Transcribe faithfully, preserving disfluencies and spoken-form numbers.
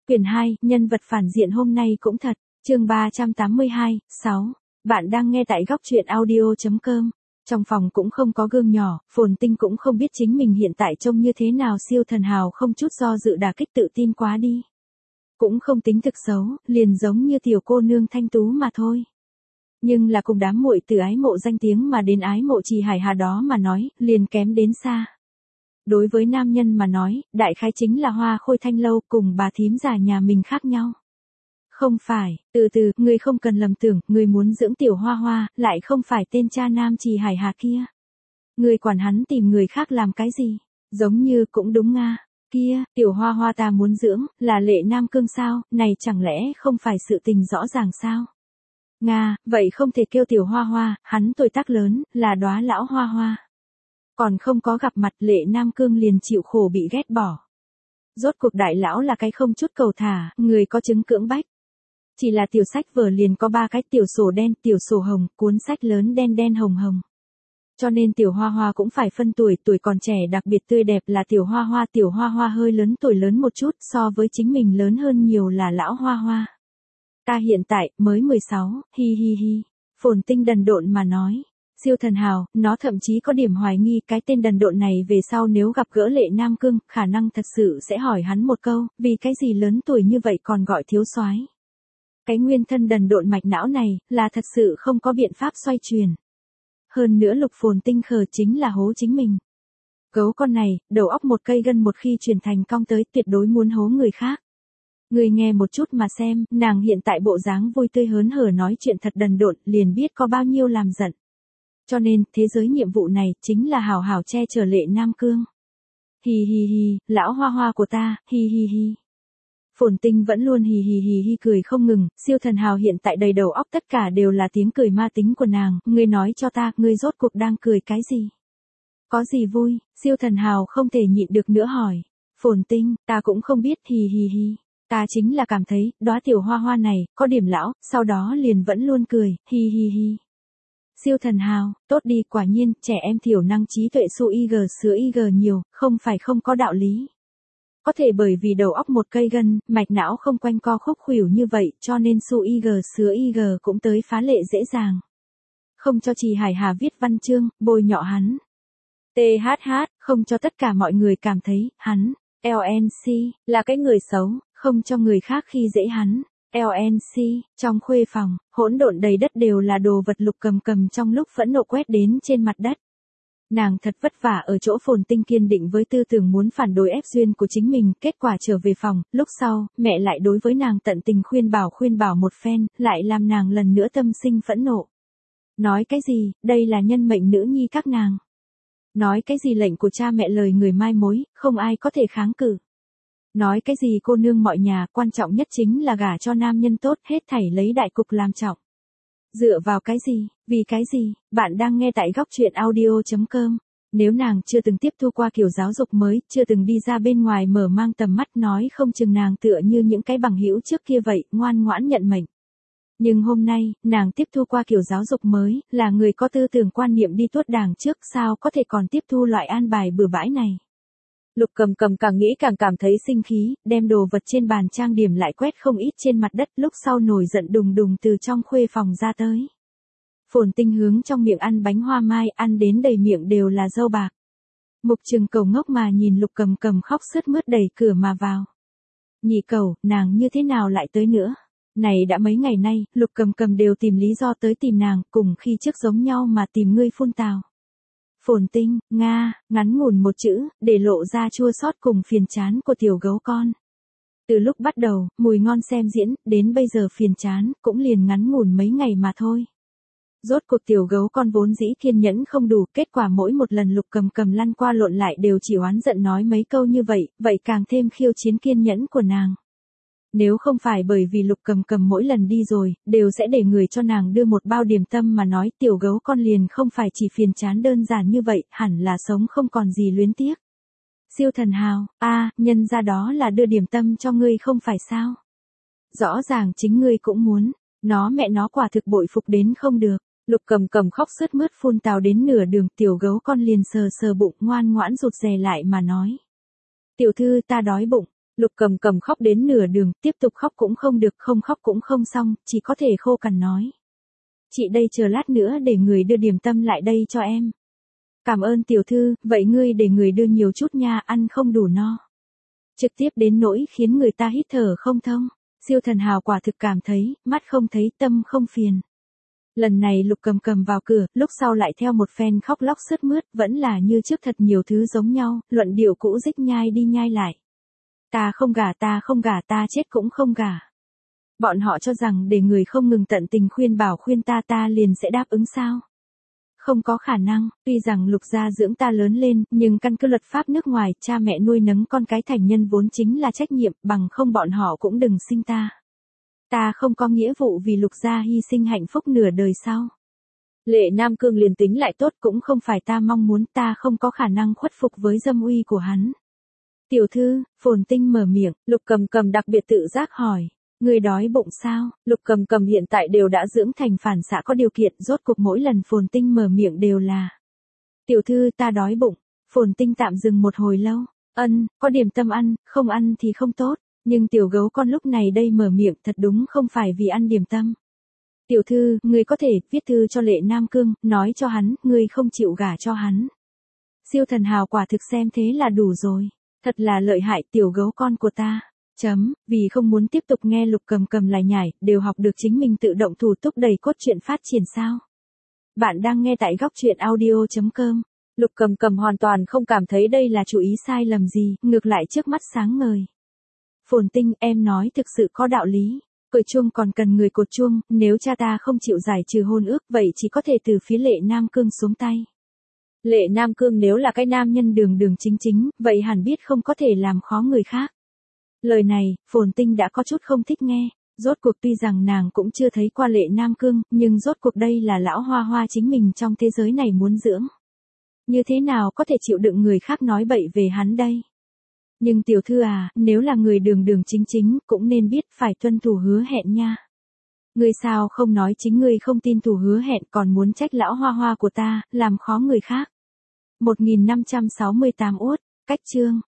Quyển hai, nhân vật phản diện hôm nay cũng thật, chương ba trăm tám mươi hai, sáu. Bạn đang nghe tại góc truyện audio.com. Trong phòng cũng không có gương nhỏ, Phồn Tinh cũng không biết chính mình hiện tại trông như thế nào, siêu thần hào không chút do dự đả kích tự tin quá đi. Cũng không tính thực xấu, liền giống như tiểu cô nương thanh tú mà thôi. Nhưng là cùng đám muội từ ái mộ danh tiếng mà đến ái mộ Trì Hải Hà đó mà nói, liền kém đến xa. Đối với nam nhân mà nói, đại khái chính là Hoa Khôi Thanh Lâu cùng bà thím già nhà mình khác nhau. Không phải, từ từ, người không cần lầm tưởng, người muốn dưỡng tiểu Hoa Hoa, lại không phải tên cha nam Trì Hải Hà kia. Người quản hắn tìm người khác làm cái gì? Giống như cũng đúng nga. Kia, tiểu Hoa Hoa ta muốn dưỡng, là Lệ Nam Cương sao, này chẳng lẽ không phải sự tình rõ ràng sao? Nga, vậy không thể kêu tiểu Hoa Hoa, hắn tuổi tác lớn, là đóa lão Hoa Hoa. Còn không có gặp mặt Lệ Nam Cương liền chịu khổ bị ghét bỏ. Rốt cuộc đại lão là cái không chút cầu thả, người có chứng cưỡng bách. Chỉ là tiểu sách vở liền có ba cái, tiểu sổ đen, tiểu sổ hồng, cuốn sách lớn đen đen hồng hồng. Cho nên tiểu Hoa Hoa cũng phải phân tuổi, tuổi còn trẻ đặc biệt tươi đẹp là tiểu Hoa Hoa, tiểu Hoa Hoa hơi lớn tuổi lớn một chút, so với chính mình lớn hơn nhiều là lão Hoa Hoa. Ta hiện tại, mới mười sáu, hi hi hi. Phồn Tinh đần độn mà nói. Siêu thần hào, nó thậm chí có điểm hoài nghi cái tên đần độn này về sau nếu gặp gỡ Lệ Nam Cương, khả năng thật sự sẽ hỏi hắn một câu, vì cái gì lớn tuổi như vậy còn gọi thiếu soái. Cái nguyên thân đần độn mạch não này, là thật sự không có biện pháp xoay truyền. Hơn nữa Lục Phồn Tinh khờ chính là hố chính mình. Gấu con này, đầu óc một cây gân một khi truyền thành cong tới tuyệt đối muốn hố người khác. Người nghe một chút mà xem, nàng hiện tại bộ dáng vui tươi hớn hở nói chuyện thật đần độn, liền biết có bao nhiêu làm giận. Cho nên, thế giới nhiệm vụ này, chính là hào hào che chở Lệ Nam Cương. Hi hi hi, lão Hoa Hoa của ta, hi hi hi. Phồn Tinh vẫn luôn hì hì hì hì cười không ngừng, siêu thần hào hiện tại đầy đầu óc tất cả đều là tiếng cười ma tính của nàng, ngươi nói cho ta, ngươi rốt cuộc đang cười cái gì? Có gì vui, siêu thần hào không thể nhịn được nữa hỏi. Phồn Tinh, ta cũng không biết, hì hì hì. Ta chính là cảm thấy, đóa tiểu Hoa Hoa này, có điểm lão, sau đó liền vẫn luôn cười, hi hi hi. Siêu thần hào, tốt đi, quả nhiên, trẻ em thiểu năng trí tuệ su ig sữa ig nhiều, không phải không có đạo lý. Có thể bởi vì đầu óc một cây gân, mạch não không quanh co khúc khuỷu như vậy, cho nên su ig sữa ig cũng tới phá lệ dễ dàng. Không cho Trì Hải Hà viết văn chương, bôi nhọ hắn. tê hát hát, không cho tất cả mọi người cảm thấy, hắn, lờ en xê, là cái người xấu, không cho người khác khi dễ hắn. lờ en xê, trong khuê phòng, hỗn độn đầy đất đều là đồ vật Lục cầm cầm trong lúc phẫn nộ quét đến trên mặt đất. Nàng thật vất vả ở chỗ Phồn Tinh kiên định với tư tưởng muốn phản đối ép duyên của chính mình, kết quả trở về phòng, lúc sau, mẹ lại đối với nàng tận tình khuyên bảo khuyên bảo một phen, lại làm nàng lần nữa tâm sinh phẫn nộ. Nói cái gì, đây là nhân mệnh nữ nhi các nàng. Nói cái gì lệnh của cha mẹ lời người mai mối, không ai có thể kháng cự. Nói cái gì cô nương mọi nhà, quan trọng nhất chính là gả cho nam nhân tốt, hết thảy lấy đại cục làm trọng. Dựa vào cái gì, vì cái gì, bạn đang nghe tại góc truyện audio.com. Nếu nàng chưa từng tiếp thu qua kiểu giáo dục mới, chưa từng đi ra bên ngoài mở mang tầm mắt nói không chừng nàng tựa như những cái bằng hữu trước kia vậy, ngoan ngoãn nhận mệnh. Nhưng hôm nay, nàng tiếp thu qua kiểu giáo dục mới, là người có tư tưởng quan niệm đi tuốt đàng trước, sao có thể còn tiếp thu loại an bài bừa bãi này. Lục cầm cầm càng nghĩ càng cảm thấy sinh khí, đem đồ vật trên bàn trang điểm lại quét không ít trên mặt đất, lúc sau nổi giận đùng đùng từ trong khuê phòng ra tới. Phồn Tinh hướng trong miệng ăn bánh hoa mai, ăn đến đầy miệng đều là dâu bạc. Mục Trừng Cầu ngốc mà nhìn Lục cầm cầm khóc sướt mướt đẩy cửa mà vào. Nhị Cầu, nàng như thế nào lại tới nữa? Này đã mấy ngày nay, Lục cầm cầm đều tìm lý do tới tìm nàng, cùng khi trước giống nhau mà tìm ngươi phun tào. Phồn Tinh, Nga, ngắn ngủn một chữ, để lộ ra chua xót cùng phiền chán của tiểu gấu con. Từ lúc bắt đầu, mùi ngon xem diễn, đến bây giờ phiền chán, cũng liền ngắn ngủn mấy ngày mà thôi. Rốt cuộc tiểu gấu con vốn dĩ kiên nhẫn không đủ, kết quả mỗi một lần Lục cầm cầm lăn qua lộn lại đều chỉ oán giận nói mấy câu như vậy, vậy càng thêm khiêu chiến kiên nhẫn của nàng. Nếu không phải bởi vì Lục cầm cầm mỗi lần đi rồi, đều sẽ để người cho nàng đưa một bao điểm tâm mà nói tiểu gấu con liền không phải chỉ phiền chán đơn giản như vậy, hẳn là sống không còn gì luyến tiếc. Siêu thần hào, a nhân ra đó là đưa điểm tâm cho ngươi không phải sao? Rõ ràng chính ngươi cũng muốn, nó mẹ nó quả thực bội phục đến không được. Lục cầm cầm khóc sướt mướt phun tào đến nửa đường, tiểu gấu con liền sờ sờ bụng ngoan ngoãn rụt rè lại mà nói. Tiểu thư ta đói bụng. Lục Cầm Cầm khóc đến nửa đường, tiếp tục khóc cũng không được, không khóc cũng không xong, chỉ có thể khô cằn nói. Chị đây chờ lát nữa để người đưa điểm tâm lại đây cho em. Cảm ơn tiểu thư, vậy ngươi để người đưa nhiều chút nha, ăn không đủ no. Trực tiếp đến nỗi khiến người ta hít thở không thông. Siêu Thần Hào quả thực cảm thấy, mắt không thấy tâm không phiền. Lần này Lục Cầm Cầm vào cửa, lúc sau lại theo một phen khóc lóc sướt mướt, vẫn là như trước thật nhiều thứ giống nhau, luận điệu cũ dích nhai đi nhai lại. Ta không gả, ta không gả, ta chết cũng không gả. Bọn họ cho rằng để người không ngừng tận tình khuyên bảo khuyên ta ta liền sẽ đáp ứng sao? Không có khả năng, tuy rằng Lục gia dưỡng ta lớn lên, nhưng căn cứ luật pháp nước ngoài, cha mẹ nuôi nấng con cái thành nhân vốn chính là trách nhiệm, bằng không bọn họ cũng đừng sinh ta. Ta không có nghĩa vụ vì Lục gia hy sinh hạnh phúc nửa đời sau. Lệ Nam Cương liền tính lại tốt cũng không phải ta mong muốn, ta không có khả năng khuất phục với dâm uy của hắn. Tiểu thư, Phồn Tinh mở miệng, Lục Cầm Cầm đặc biệt tự giác hỏi. Người đói bụng sao? Lục Cầm Cầm hiện tại đều đã dưỡng thành phản xạ có điều kiện, rốt cuộc mỗi lần Phồn Tinh mở miệng đều là. Tiểu thư ta đói bụng. Phồn Tinh tạm dừng một hồi lâu. Ân, có điểm tâm ăn, không ăn thì không tốt. Nhưng tiểu gấu con lúc này đây mở miệng thật đúng không phải vì ăn điểm tâm. Tiểu thư, người có thể viết thư cho Lệ Nam Cương, nói cho hắn, người không chịu gả cho hắn. Siêu Thần Hào quả thực xem thế là đủ rồi. Thật là lợi hại tiểu gấu con của ta. Chấm, vì không muốn tiếp tục nghe Lục Cầm Cầm lải nhải, đều học được chính mình tự động thủ thúc đẩy cốt truyện phát triển sao. Bạn đang nghe tại góc truyện audio chấm com. Lục Cầm Cầm hoàn toàn không cảm thấy đây là chủ ý sai lầm gì, ngược lại trước mắt sáng ngời. Phồn Tinh, em nói thực sự có đạo lý. Cởi chuông còn cần người cột chuông, nếu cha ta không chịu giải trừ hôn ước vậy chỉ có thể từ phía Lệ Nam Cương xuống tay. Lệ Nam Cương nếu là cái nam nhân đường đường chính chính, vậy hẳn biết không có thể làm khó người khác. Lời này, Phồn Tinh đã có chút không thích nghe, rốt cuộc tuy rằng nàng cũng chưa thấy qua Lệ Nam Cương, nhưng rốt cuộc đây là lão hoa hoa chính mình trong thế giới này muốn dưỡng. Như thế nào có thể chịu đựng người khác nói bậy về hắn đây? Nhưng tiểu thư à, nếu là người đường đường chính chính, cũng nên biết phải tuân thủ hứa hẹn nha. Ngươi sao không nói chính ngươi không tin thủ hứa hẹn còn muốn trách lão hoa hoa của ta, làm khó người khác. một nghìn năm trăm sáu mươi tám uất, cách chương.